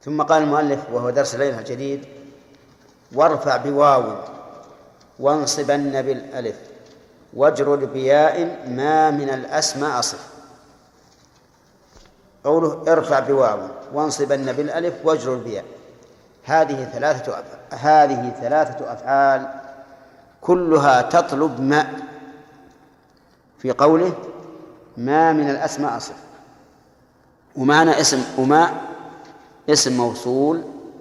ثم قال المؤلف وهو درس الليلة الجديد: وارفع بواو وانصبن بالألف واجرر بياء ما من الأسماء أصف. قوله ارفع بواو وانصبن بالألف واجرر بياء، هذه ثلاثة أفعال كلها تطلب ما. في قوله ما من الأسماء أصف، ومعنى اسم موصول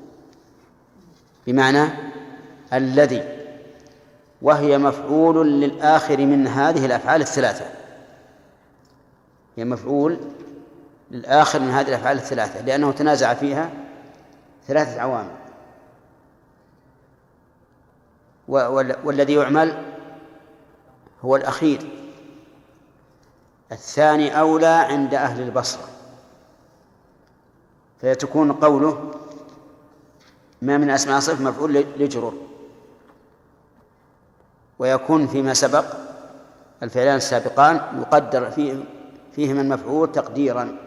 بمعنى الذي، وهي مفعول للآخر من هذه الأفعال الثلاثة، هي مفعول للآخر من هذه الأفعال الثلاثة، لأنه تنازع فيها ثلاثة عوامل. والذي يعمل هو الأخير، الثاني أولى عند أهل البصرة، فيتكون قوله ما من أسماء صف مفعول لجرر، ويكون فيما سبق الفعلان السابقان يقدر فيهما المفعول تقديرا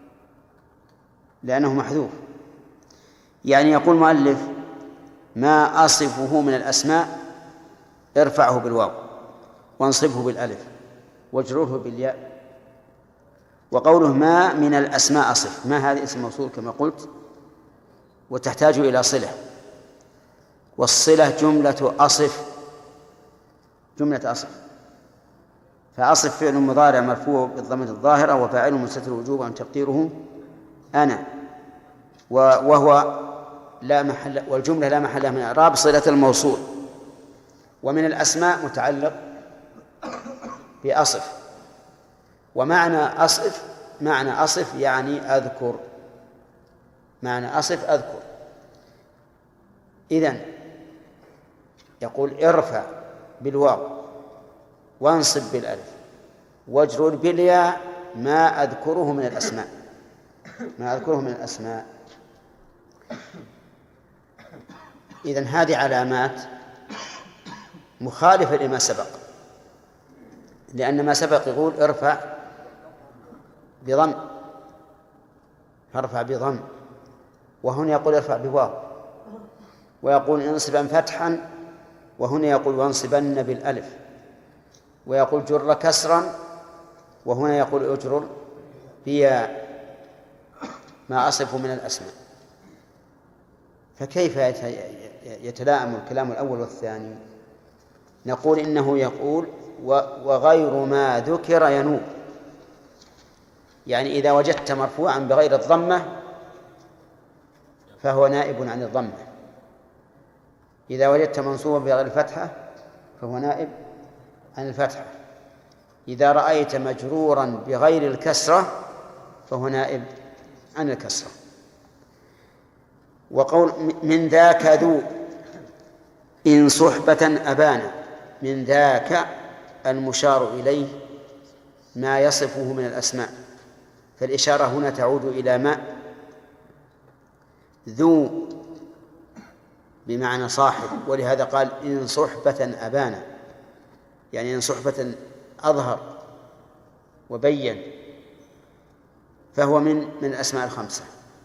لأنه محذوف. يعني يقول المؤلف ما أصفه من الأسماء ارفعه بالواو وانصبه بالألف واجرره بالياء. وقوله ما من الأسماء أصف، ما هذه اسم موصول كما قلت، وتحتاج إلى صلة، والصلة جملة أصف. فأصف فعل مضارع مرفوع بالضمة الظاهرة وفاعل مستتر وجوبا تقديره أنا، وهو لا محل، والجملة لا محل لها من إعراب صلة الموصول. ومن الأسماء متعلق بأصف، ومعنى أصف يعني أذكر، معنى أصف أذكر. إذن يقول ارفع بالواو وانصب بالألف واجرر بالياء ما أذكره من الأسماء. إذن هذه علامات مخالفة لما سبق، لأن ما سبق يقول ارفع بضم، وهنا يقول ارفع بواو، ويقول انصبا فتحا، وهنا يقول وانصبن بالألف، ويقول جر كسرا، وهنا يقول اجرر بياء ما أصف من الأسماء. فكيف يتلائم الكلام الأول والثاني؟ نقول إنه يقول وغير ما ذكر ينوب، يعني إذا وجدت مرفوعا بغير الضمة فهو نائب عن الضمة، إذا وجدت منصوبا بغير الفتحة فهو نائب عن الفتحة، إذا رأيت مجرورا بغير الكسرة فهو نائب عن الكسرة. وقول من ذاك ذو إن صحبة أبانا، من ذاك المشار إليه ما يصفه من الأسماء، فالإشارة هنا تعود إلى ما. ذو بمعنى صاحب، ولهذا قال إن صحبة أبانا، يعني إن صحبة أظهر وبين، فهو من الأسماء الخمسة.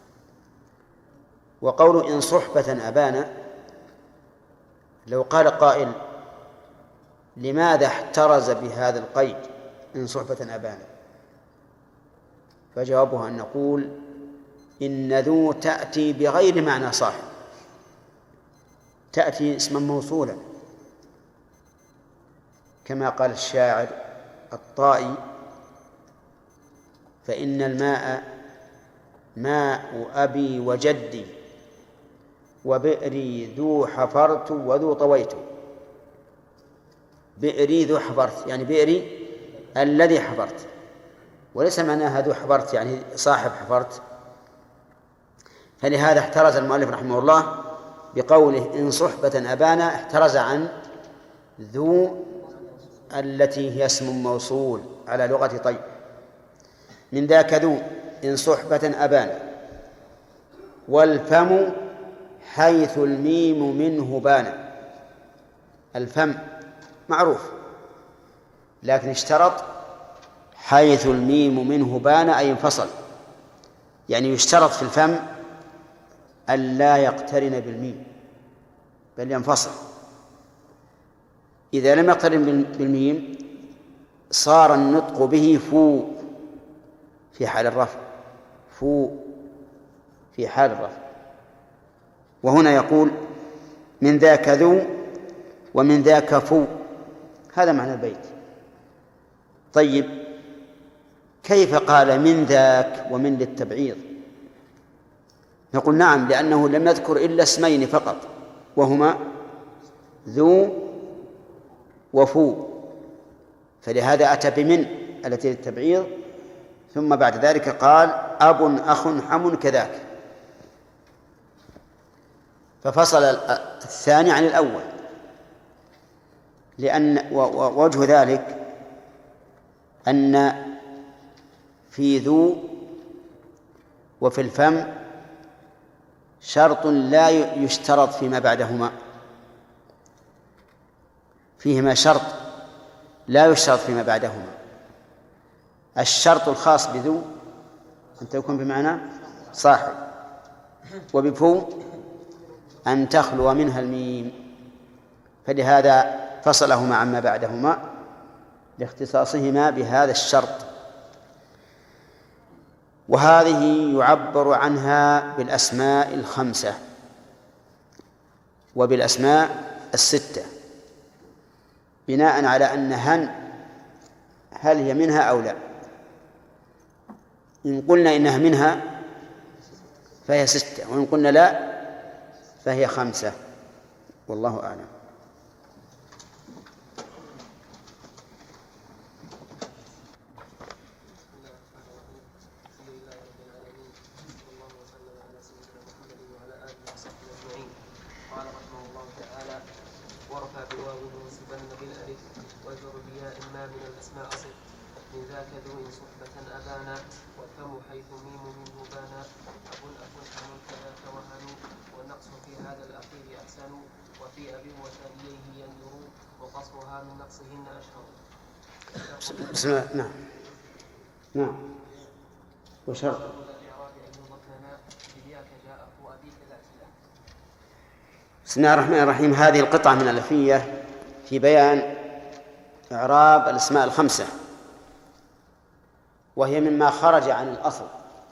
وقول إن صحبة أبانا، لو قال قائل لماذا احترز بهذا القيد إن صحبة أبانا، فجوابها أن نقول إن ذو تأتي بغير معنى صاحب، تأتي اسما موصولا، كما قال الشاعر الطائي فإن الماء ماء أبي وجدي وبئري ذو حفرت وذو طويت. بئري ذو حفرت يعني بئري الذي حفرت، وليس معناها ذو حفرت يعني صاحب حفرت. فلهذا احترز المؤلف رحمه الله بقوله إن صحبة أبانا، احترز عن ذو التي هي اسم موصول على لغة طيب. من ذاك ذو إن صحبة أبانا، والفم حيث الميم منه بان. الفم معروف، لكن اشترط حيث الميم منه بان أي انفصل، يعني يشترط في الفم ألا يقترن بالميم بل ينفصل. إذا لم يقترن بالميم صار النطق به فو في حال الرفع، فو في حال الرفع. وهنا يقول من ذاك ذو ومن ذاك فو، هذا معنى البيت. طيب كيف قال من ذاك ومن للتبعيض؟ نقول نعم، لأنه لم يذكر إلا اسمين فقط وهما ذو وفو، فلهذا أتى بمن التي للتبعيض، ثم بعد ذلك قال أب أخ حم كذاك، ففصل الثاني عن الأول. لأن ووجه ذلك أن في ذو وفي الفم شرط لا يشترط فيما بعدهما، فيهما شرط لا يشترط فيما بعدهما. الشرط الخاص بذو أن تكون بمعنى صاحب، وبفو أن تخلو منها الميم، فلهذا فصلهما عما بعدهما لاختصاصهما بهذا الشرط. وهذه يعبر عنها بالأسماء الخمسة وبالأسماء الستة بناء على أن هل هي منها أو لا. إن قلنا إنها منها فهي ستة، وإن قلنا لا فهي خمسة، والله أعلم. نعم نعم. وشرط بسم الله الرحمن الرحيم. هذه القطعة من الألفية في بيان إعراب الأسماء الخمسة، وهي مما خرج عن الأصل،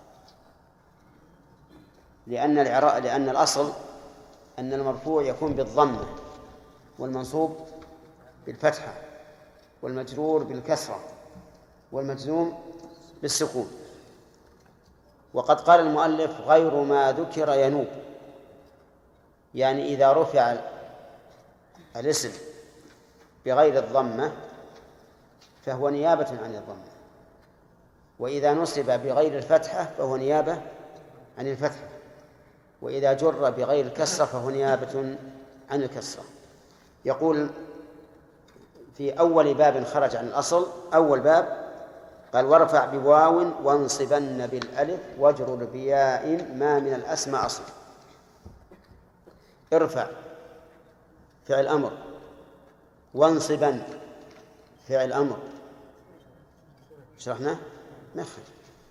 لأن الأصل أن المرفوع يكون بالضمة، والمنصوب بالفتحة، والمجرور بالكسرة، والمجزوم بالسكون. وقد قال المؤلف غير ما ذكر ينوب، يعني إذا رفع الاسم بغير الضمة فهو نيابة عن الضمة، وإذا نصب بغير الفتحة فهو نيابة عن الفتحة، وإذا جر بغير الكسرة فهو نيابة عن الكسرة. يقول في أول باب خرج عن الأصل، أول باب قال وارفع بواو وانصبن بالألف واجرر بياء ما من الأسماء أصل. ارفع فعل أمر، وانصبن فعل أمر، شرحنا مخرج،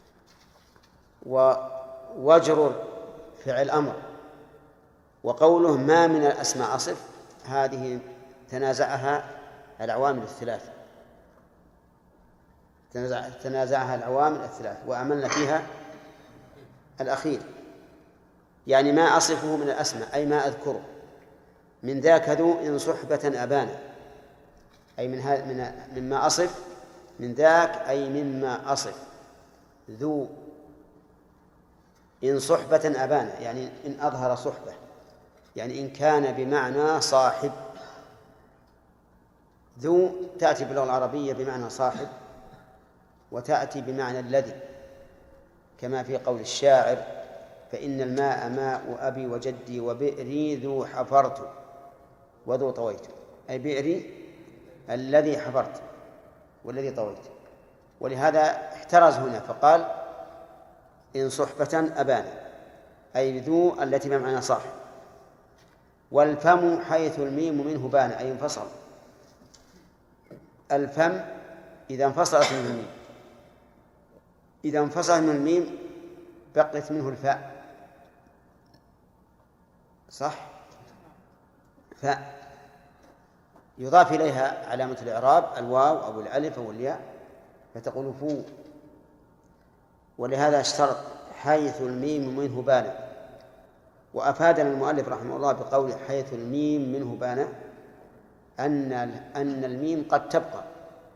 واجرر فعل أمر. وقوله ما من الأسماء أصف هذه تنازعها العوامل الثلاث، تنازعها العوامل الثلاث وأملنا فيها الأخير، يعني ما أصفه من الأسماء أي ما أذكره. من ذاك ذو إن صحبة أبانا، أي مما أصف، من ذاك أي مما أصف. ذو إن صحبة أبانا يعني إن أظهر صحبة، يعني إن كان بمعنى صاحب. ذو تأتي باللغة العربية بمعنى صاحب، وتأتي بمعنى الذي، كما في قول الشاعر فإن الماء ماء أبي وجدي وبئري ذو حفرت وذو طويت، أي بئري الذي حفرت والذي طويت. ولهذا احترز هنا فقال إن صحبة أبانا، أي ذو التي بمعنى صاحب. والفم حيث الميم منه بان، أي انفصل. الفم إذا انفصلت من الميم، إذا انفصل من الميم بقيت منه الفاء، صح؟ فيضاف إليها علامة الإعراب الواو أو الألف أو الياء فتقول فو. ولهذا اشترط حيث الميم منه بان. وأفادنا المؤلف رحمه الله بقول حيث الميم منه بان أن الميم قد تبقى،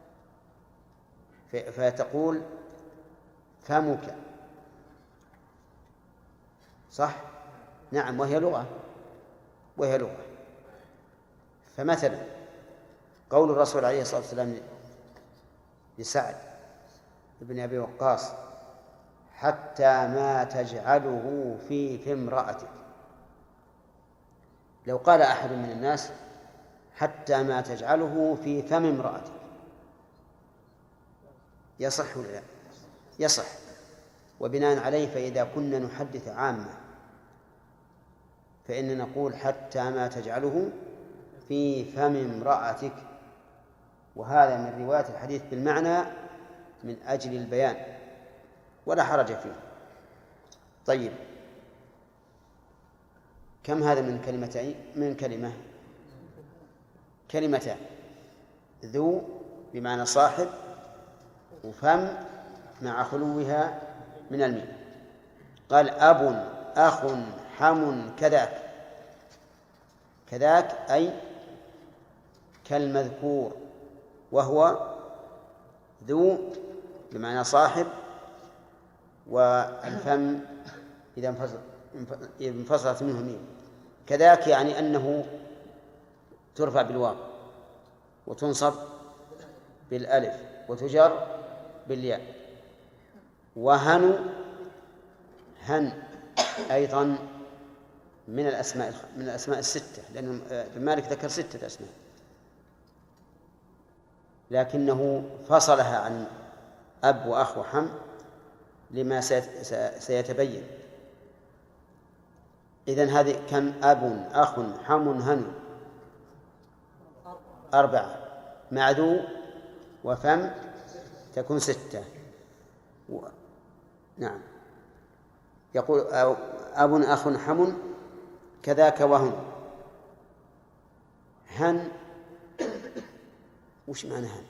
فتقول فمك. صح؟ نعم، وهي لغة. فمثلا قول الرسول عليه الصلاة والسلام لسعد بن أبي وقاص حتى ما تجعله في امرأتك. لو قال أحد من الناس حتى ما تجعله في فم امرأتك يصح ولا لا؟ يصح. وبناء عليه فإذا كنا نحدث عامة فإن نقول حتى ما تجعله في فم امرأتك، وهذا من رواية الحديث بالمعنى من أجل البيان ولا حرج فيه. طيب، كم هذا من كلمتين؟ من كلمتان، ذو بمعنى صاحب، وفم مع خلوها من الميم. قال أب أخ حم كذاك أي كالمذكور، وهو ذو بمعنى صاحب، والفم إذا انفصلت منه ميم. كذاك يعني أنه ترفع بالواو وتنصب بالألف وتجر بالياء. وهن أيضا من الأسماء الستة، لأن ابن مالك ذكر 6 أسماء، لكنه فصلها عن أب وأخ وحم لما سيتبين. إذن هذه كم؟ أب أخ حم هن 4 مع ذو وفم تكون 6. نعم، يقول أب أخ حم كذاك وهن. هن وش معنى هن؟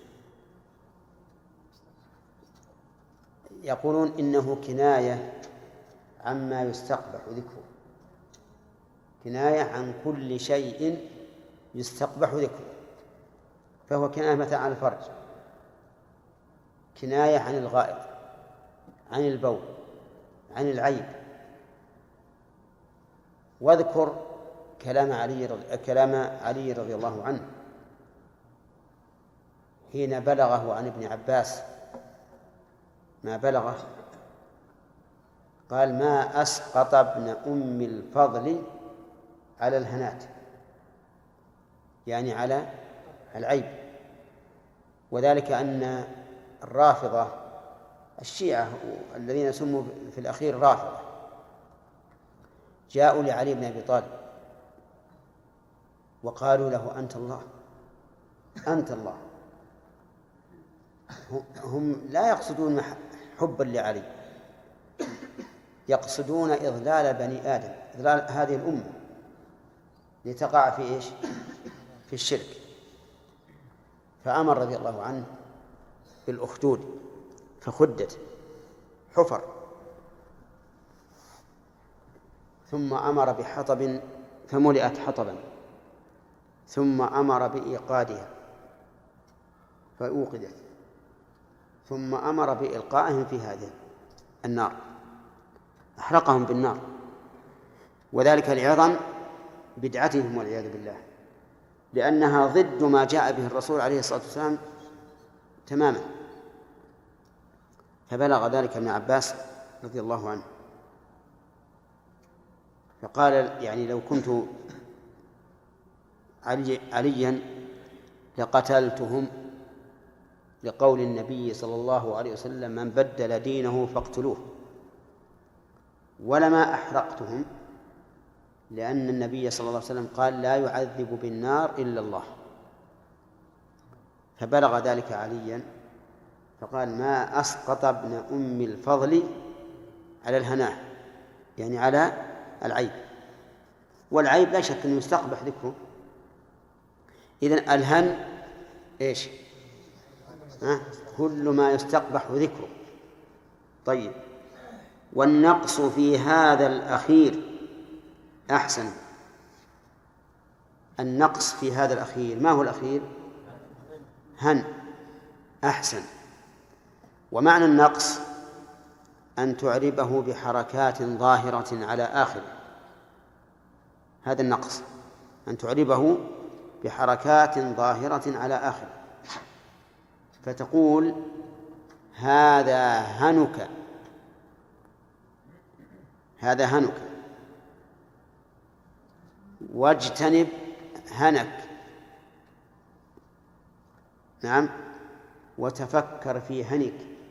يقولون إنه كناية عما يستقبح ذكره، كناية عن كل شيء يستقبح ذكره، فهو كناية مثلا عن الفرج، كناية عن الغائط، عن البول، عن العيب. واذكر كلام علي رضي الله عنه حين بلغه عن ابن عباس ما بلغه، قال ما أسقط ابن أم الفضل على الهنات، يعني على العيب. وذلك أن الرافضة الشيعة الذين سموا في الأخير رافضة جاءوا لعلي بن أبي طالب وقالوا له أنت الله. هم لا يقصدون حبا لعلي، يقصدون إضلال بني آدم، إضلال هذه الأمة لتقع في إيش؟ في الشرك. فأمر رضي الله عنه بالأخدود فخدت حفر، ثم أمر بحطب فملئت حطبا، ثم أمر بإيقادها فأوقدت، ثم أمر بإلقائهم في هذه النار، أحرقهم بالنار. وذلك لعظم بدعتهم والعياذ بالله، لأنها ضد ما جاء به الرسول عليه الصلاة والسلام تماما. فبلغ ذلك ابن عباس رضي الله عنه فقال يعني لو كنت عليا لقتلتهم، لقول النبي صلى الله عليه وسلم من بدل دينه فاقتلوه، ولما أحرقتهم، لأن النبي صلى الله عليه وسلم قال لا يعذب بالنار إلا الله. فبلغ ذلك عليا فقال ما أسقط ابن أم الفضل على الهناء، يعني على العيب. والعيب لا شك أنه يستقبح ذكره. إذن الهن إيش؟ كل ما يستقبح ذكره. طيب، والنقص في هذا الأخير أحسن. النقص في هذا الأخير، ما هو الأخير؟ هن، أحسن. ومعنى النقص أن تعربه بحركات ظاهرة على آخره. هذا النقص، أن تعربه بحركات ظاهرة على آخره. فتقول هذا هنك، هذا هنك، واجتنب هنك. نعم، وتفكر في هنك،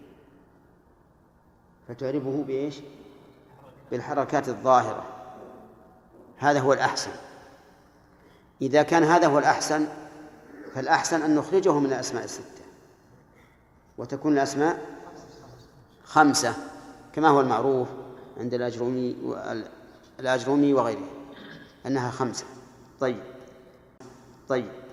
فتعربه بإيش؟ بالحركات الظاهرة. هذا هو الأحسن. إذا كان هذا هو الأحسن، فالأحسن أن نخرجه من الأسماء الستة وتكون الأسماء 5 كما هو المعروف عند الأجرومي وغيره أنها 5. طيب.